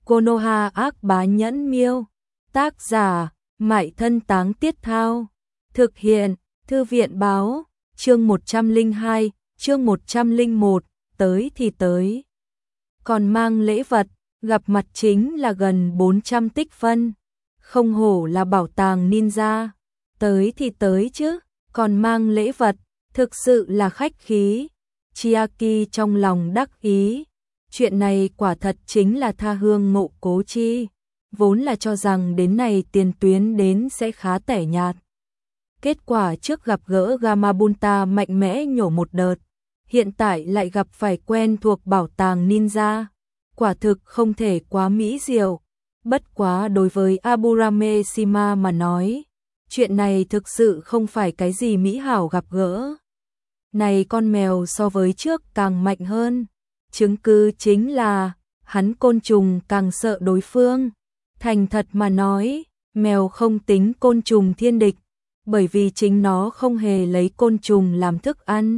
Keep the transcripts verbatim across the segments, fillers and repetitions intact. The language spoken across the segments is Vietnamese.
Konoha ác bá nhẫn miêu. Tác giả, Mại Thân Táng Tiết Thao. Thực hiện, Thư viện báo, chương một trăm lẻ hai, chương một trăm lẻ một, tới thì tới. Còn mang lễ vật, gặp mặt chính là gần bốn trăm tích phân. Không hổ là bảo tàng ninja. Tới thì tới chứ, còn mang lễ vật, thực sự là khách khí. Chiaki trong lòng đắc ý. Chuyện này quả thật chính là tha hương mộ cố chi. Vốn là cho rằng đến này tiền tuyến đến sẽ khá tẻ nhạt. Kết quả trước gặp gỡ Gamabunta mạnh mẽ nhổ một đợt. Hiện tại lại gặp phải quen thuộc bảo tàng ninja. Quả thực không thể quá mỹ diệu. Bất quá đối với Aburame Shima mà nói, chuyện này thực sự không phải cái gì mỹ hảo gặp gỡ. Này con mèo so với trước càng mạnh hơn. Chứng cứ chính là, hắn côn trùng càng sợ đối phương. Thành thật mà nói, mèo không tính côn trùng thiên địch, bởi vì chính nó không hề lấy côn trùng làm thức ăn.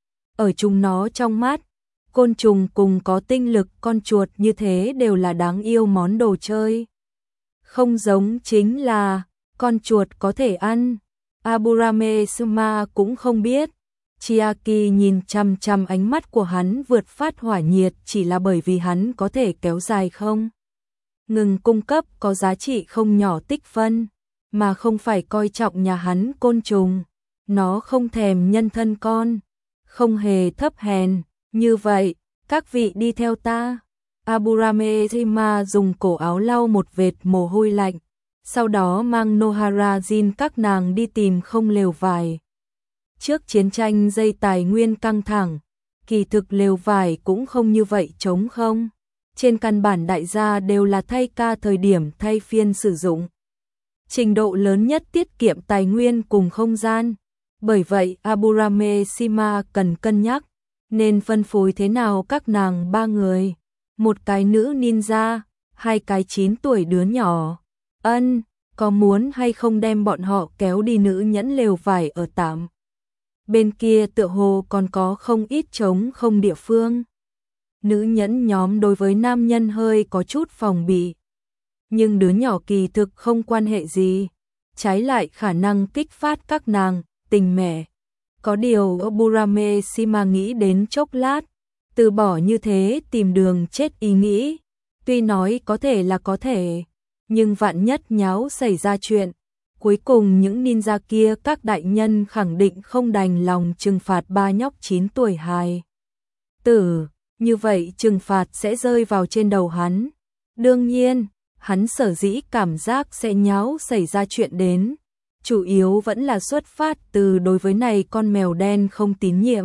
Ở chúng nó trong mắt, côn trùng cùng có tinh lực con chuột như thế đều là đáng yêu món đồ chơi. Không giống chính là, con chuột có thể ăn. Aburame Shima cũng không biết. Chiaki nhìn chằm chằm ánh mắt của hắn vượt phát hỏa nhiệt chỉ là bởi vì hắn có thể kéo dài không ngừng cung cấp có giá trị không nhỏ tích phân, mà không phải coi trọng nhà hắn côn trùng. Nó không thèm nhân thân con, không hề thấp hèn. Như vậy, các vị đi theo ta. Aburame Shima dùng cổ áo lau một vệt mồ hôi lạnh, sau đó mang Nohara Jin các nàng đi tìm không lều vải. Trước chiến tranh dây tài nguyên căng thẳng, kỳ thực lều vải cũng không như vậy trống không. Trên căn bản đại gia đều là thay ca thời điểm thay phiên sử dụng. Trình độ lớn nhất tiết kiệm tài nguyên cùng không gian. Bởi vậy Aburame Shima cần cân nhắc, nên phân phối thế nào các nàng ba người. Một cái nữ ninja, hai cái chín tuổi đứa nhỏ. Ân, có muốn hay không đem bọn họ kéo đi nữ nhẫn lều vải ở tạm. Bên kia tựa hồ còn có không ít trống không địa phương. Nữ nhẫn nhóm đối với nam nhân hơi có chút phòng bị. Nhưng đứa nhỏ kỳ thực không quan hệ gì. Trái lại khả năng kích phát các nàng, tình mẹ. Có điều Aburame Shima nghĩ đến chốc lát. Từ bỏ như thế tìm đường chết ý nghĩ. Tuy nói có thể là có thể. Nhưng vạn nhất nháo xảy ra chuyện. Cuối cùng những ninja kia các đại nhân khẳng định không đành lòng trừng phạt ba nhóc chín tuổi hài tử, như vậy trừng phạt sẽ rơi vào trên đầu hắn. Đương nhiên, hắn sở dĩ cảm giác sẽ nháo xảy ra chuyện đến, chủ yếu vẫn là xuất phát từ đối với này con mèo đen không tín nhiệm.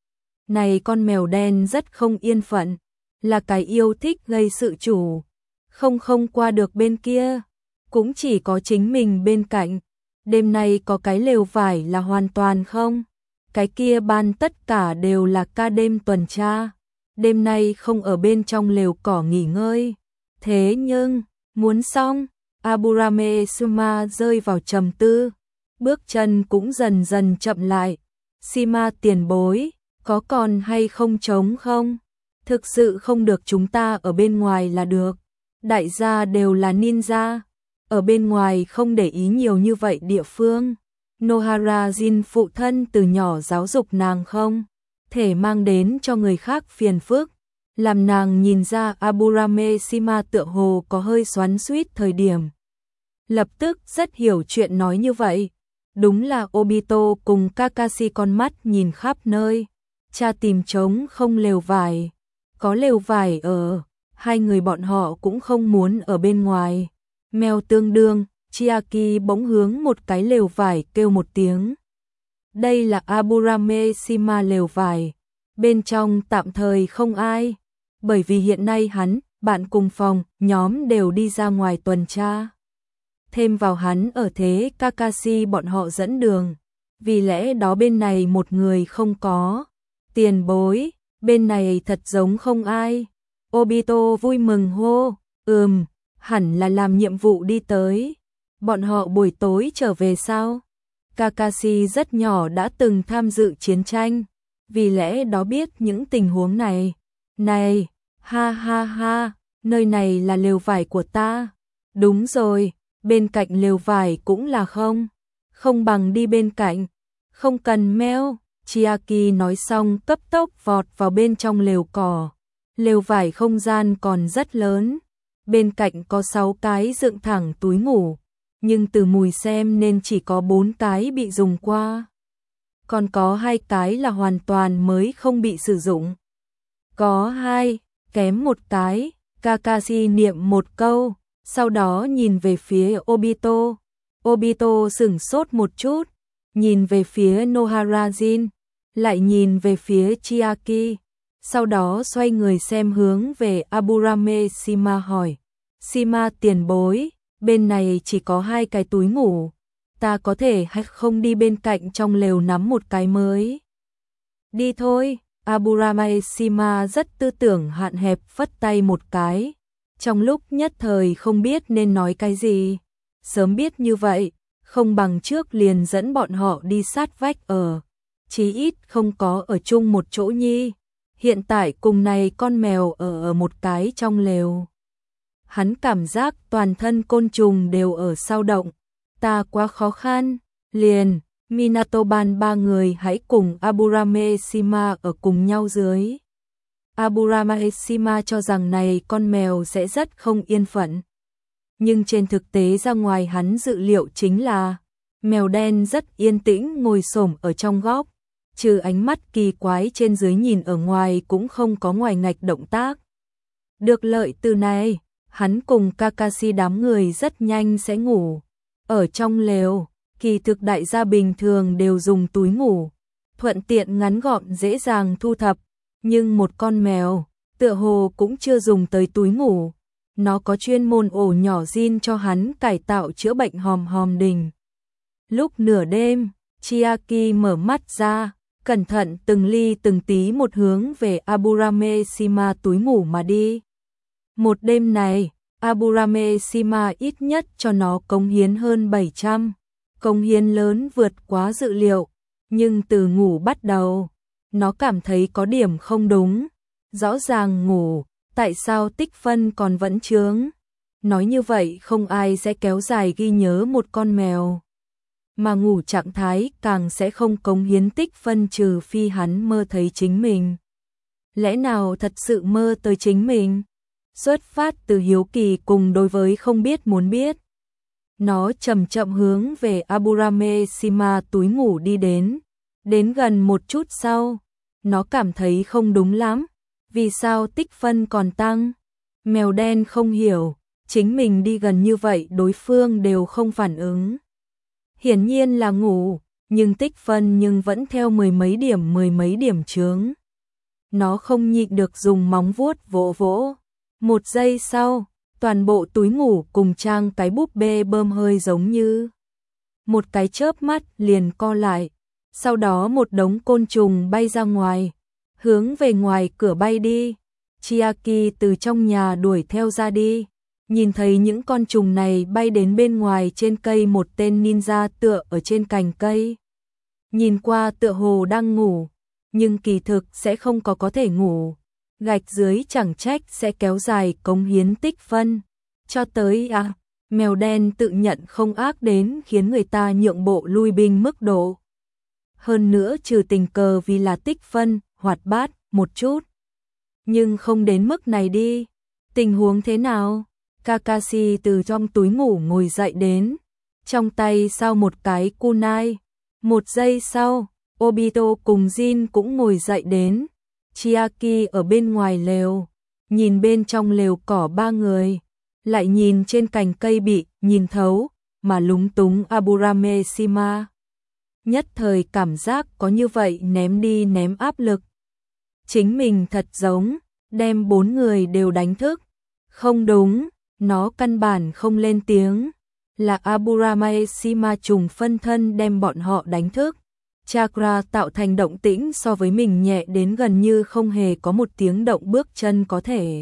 Này con mèo đen rất không yên phận, là cái yêu thích gây sự chủ, không không qua được bên kia. Cũng chỉ có chính mình bên cạnh. Đêm nay có cái lều vải là hoàn toàn không. Cái kia ban tất cả đều là ca đêm tuần tra. Đêm nay không ở bên trong lều cỏ nghỉ ngơi. Thế nhưng, muốn xong, Aburame Shima rơi vào trầm tư. Bước chân cũng dần dần chậm lại. Shima tiền bối, có còn hay không trống không? Thực sự không được chúng ta ở bên ngoài là được. Đại gia đều là ninja. Ở bên ngoài không để ý nhiều như vậy địa phương. Nohara Jin phụ thân từ nhỏ giáo dục nàng không thể mang đến cho người khác phiền phức. Làm nàng nhìn ra Aburame Shima tựa hồ có hơi xoắn xuýt thời điểm. Lập tức rất hiểu chuyện nói như vậy. Đúng là Obito cùng Kakashi con mắt nhìn khắp nơi. Cha tìm trống không lều vải. Có lều vải ở, hai người bọn họ cũng không muốn ở bên ngoài. Mèo tương đương, Chiaki bỗng hướng một cái lều vải kêu một tiếng. Đây là Aburame Shima lều vải. Bên trong tạm thời không ai. Bởi vì hiện nay hắn, bạn cùng phòng, nhóm đều đi ra ngoài tuần tra. Thêm vào hắn ở thế Kakashi bọn họ dẫn đường. Vì lẽ đó bên này một người không có. Tiền bối, bên này thật giống không ai. Obito vui mừng hô, ừm. Hẳn là làm nhiệm vụ đi tới. Bọn họ buổi tối trở về sao? Kakashi rất nhỏ đã từng tham dự chiến tranh, vì lẽ đó biết những tình huống này. Này, ha ha ha, nơi này là lều vải của ta. Đúng rồi, bên cạnh lều vải cũng là không. Không bằng đi bên cạnh. Không cần Mèo. Chiaki nói xong cấp tốc vọt vào bên trong lều cỏ. Lều vải không gian còn rất lớn. Bên cạnh có sáu cái dựng thẳng túi ngủ. Nhưng từ mùi xem nên chỉ có bốn cái bị dùng qua. Còn có hai cái là hoàn toàn mới không bị sử dụng. Có hai, kém một cái. Kakashi niệm một câu, sau đó nhìn về phía Obito. Obito sửng sốt một chút, nhìn về phía Noharajin, lại nhìn về phía Chiaki, sau đó xoay người xem hướng về Aburame Shima hỏi. Shima tiền bối, bên này chỉ có hai cái túi ngủ, ta có thể hay không đi bên cạnh trong lều nắm một cái mới? Đi thôi. Aburame Shima rất tư tưởng hạn hẹp phất tay một cái, trong lúc nhất thời không biết nên nói cái gì. Sớm biết như vậy, không bằng trước liền dẫn bọn họ đi sát vách ở, chí ít không có ở chung một chỗ nhi. Hiện tại cùng này con mèo ở ở một cái trong lều. Hắn cảm giác toàn thân côn trùng đều ở sao động, ta quá khó khăn, liền Minatoban ba người hãy cùng Aburame Shima ở cùng nhau dưới. Aburame Shima cho rằng này con mèo sẽ rất không yên phận. Nhưng trên thực tế ra ngoài hắn dự liệu chính là mèo đen rất yên tĩnh ngồi xổm ở trong góc, trừ ánh mắt kỳ quái trên dưới nhìn ở ngoài cũng không có ngoài ngạch động tác. Được lợi từ này, hắn cùng Kakashi đám người rất nhanh sẽ ngủ ở trong lều. Kỳ thực đại gia bình thường đều dùng túi ngủ, thuận tiện ngắn gọn dễ dàng thu thập, nhưng một con mèo, tựa hồ cũng chưa dùng tới túi ngủ. Nó có chuyên môn ổ nhỏ zin cho hắn cải tạo chữa bệnh hòm hòm đình. Lúc nửa đêm, Chiaki mở mắt ra, cẩn thận từng ly từng tí một hướng về Aburame Shima túi ngủ mà đi. Một đêm này, Aburame Shima ít nhất cho nó cống hiến hơn bảy trăm. Công hiến lớn vượt quá dự liệu, nhưng từ ngủ bắt đầu, nó cảm thấy có điểm không đúng. Rõ ràng ngủ, tại sao tích phân còn vẫn chướng? Nói như vậy không ai sẽ kéo dài ghi nhớ một con mèo. Mà ngủ trạng thái càng sẽ không cống hiến tích phân trừ phi hắn mơ thấy chính mình. Lẽ nào thật sự mơ tới chính mình? Xuất phát từ hiếu kỳ cùng đối với không biết muốn biết. Nó chậm chậm hướng về Aburame Shima túi ngủ đi đến. Đến gần một chút sau, nó cảm thấy không đúng lắm. Vì sao tích phân còn tăng? Mèo đen không hiểu, chính mình đi gần như vậy đối phương đều không phản ứng. Hiển nhiên là ngủ, nhưng tích phân nhưng vẫn theo mười mấy điểm mười mấy điểm chướng. Nó không nhịn được dùng móng vuốt vỗ vỗ. Một giây sau, toàn bộ túi ngủ cùng trang cái búp bê bơm hơi giống như một cái chớp mắt liền co lại, sau đó một đống côn trùng bay ra ngoài, hướng về ngoài cửa bay đi. Chiaki từ trong nhà đuổi theo ra đi, nhìn thấy những con trùng này bay đến bên ngoài trên cây, một tên ninja tựa ở trên cành cây. Nhìn qua tựa hồ đang ngủ, nhưng kỳ thực sẽ không có có thể ngủ. Gạch dưới chẳng trách sẽ kéo dài cống hiến tích phân. Cho tới à, mèo đen tự nhận không ác đến khiến người ta nhượng bộ lui binh mức độ. Hơn nữa trừ tình cờ vì là tích phân, hoạt bát một chút. Nhưng không đến mức này đi. Tình huống thế nào? Kakashi từ trong túi ngủ ngồi dậy đến, trong tay sau một cái kunai. Một giây sau, Obito cùng Jin cũng ngồi dậy đến. Chiaki ở bên ngoài lều, nhìn bên trong lều cỏ ba người, lại nhìn trên cành cây bị nhìn thấu mà lúng túng Aburame Shima. Nhất thời cảm giác có như vậy ném đi ném áp lực. Chính mình thật giống đem bốn người đều đánh thức. Không đúng, nó căn bản không lên tiếng, là Aburame Shima trùng phân thân đem bọn họ đánh thức. Chakra tạo thành động tĩnh so với mình nhẹ đến gần như không hề có một tiếng động bước chân có thể.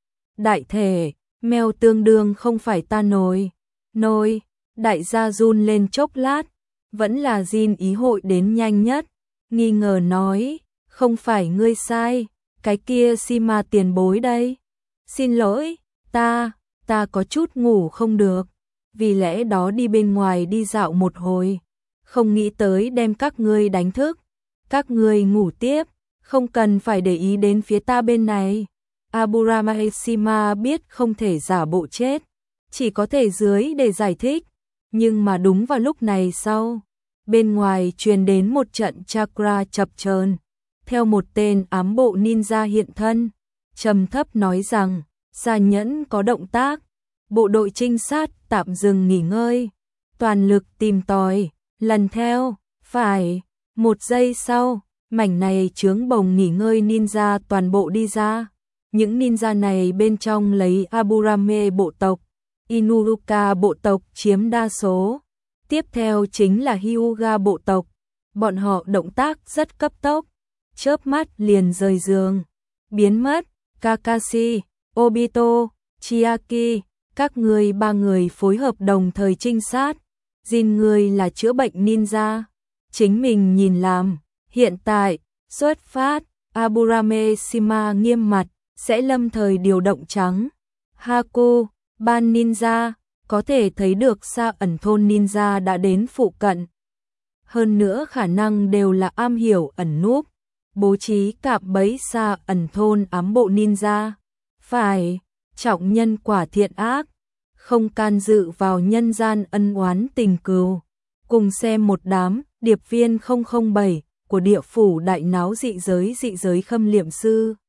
Đại thể, mèo tương đương không phải ta nồi. Nồi, đại gia run lên chốc lát, vẫn là Jin ý hội đến nhanh nhất, nghi ngờ nói, không phải ngươi sai, cái kia Shima tiền bối đây. Xin lỗi, Ta, ta có chút ngủ không được, vì lẽ đó đi bên ngoài đi dạo một hồi, không nghĩ tới đem các ngươi đánh thức. Các ngươi ngủ tiếp, không cần phải để ý đến phía ta bên này. Aburamashima biết không thể giả bộ chết, chỉ có thể dưới để giải thích, nhưng mà đúng vào lúc này sau, bên ngoài truyền đến một trận chakra chập chờn, theo một tên ám bộ ninja hiện thân, trầm thấp nói rằng, Gia Nhẫn có động tác, bộ đội trinh sát tạm dừng nghỉ ngơi, toàn lực tìm tòi, lần theo, phải, một giây sau, mảnh này chướng bồng nghỉ ngơi ninja toàn bộ đi ra. Những ninja này bên trong lấy Aburame bộ tộc, Inuruka bộ tộc chiếm đa số. Tiếp theo chính là Hyuga bộ tộc. Bọn họ động tác rất cấp tốc, chớp mắt liền rời giường, biến mất. Kakashi, Obito, Chiaki, các người ba người phối hợp đồng thời trinh sát. Jin người là chữa bệnh ninja, chính mình nhìn làm. Hiện tại, xuất phát, Aburameshima nghiêm mặt, sẽ lâm thời điều động trắng. Haku, ban ninja, có thể thấy được xa ẩn thôn ninja đã đến phụ cận. Hơn nữa khả năng đều là am hiểu ẩn núp, bố trí cạm bẫy xa ẩn thôn ám bộ ninja. Phải, trọng nhân quả thiện ác, không can dự vào nhân gian ân oán tình cừu. Cùng xem một đám điệp viên không không bảy của địa phủ đại náo dị giới dị giới khâm liệm sư.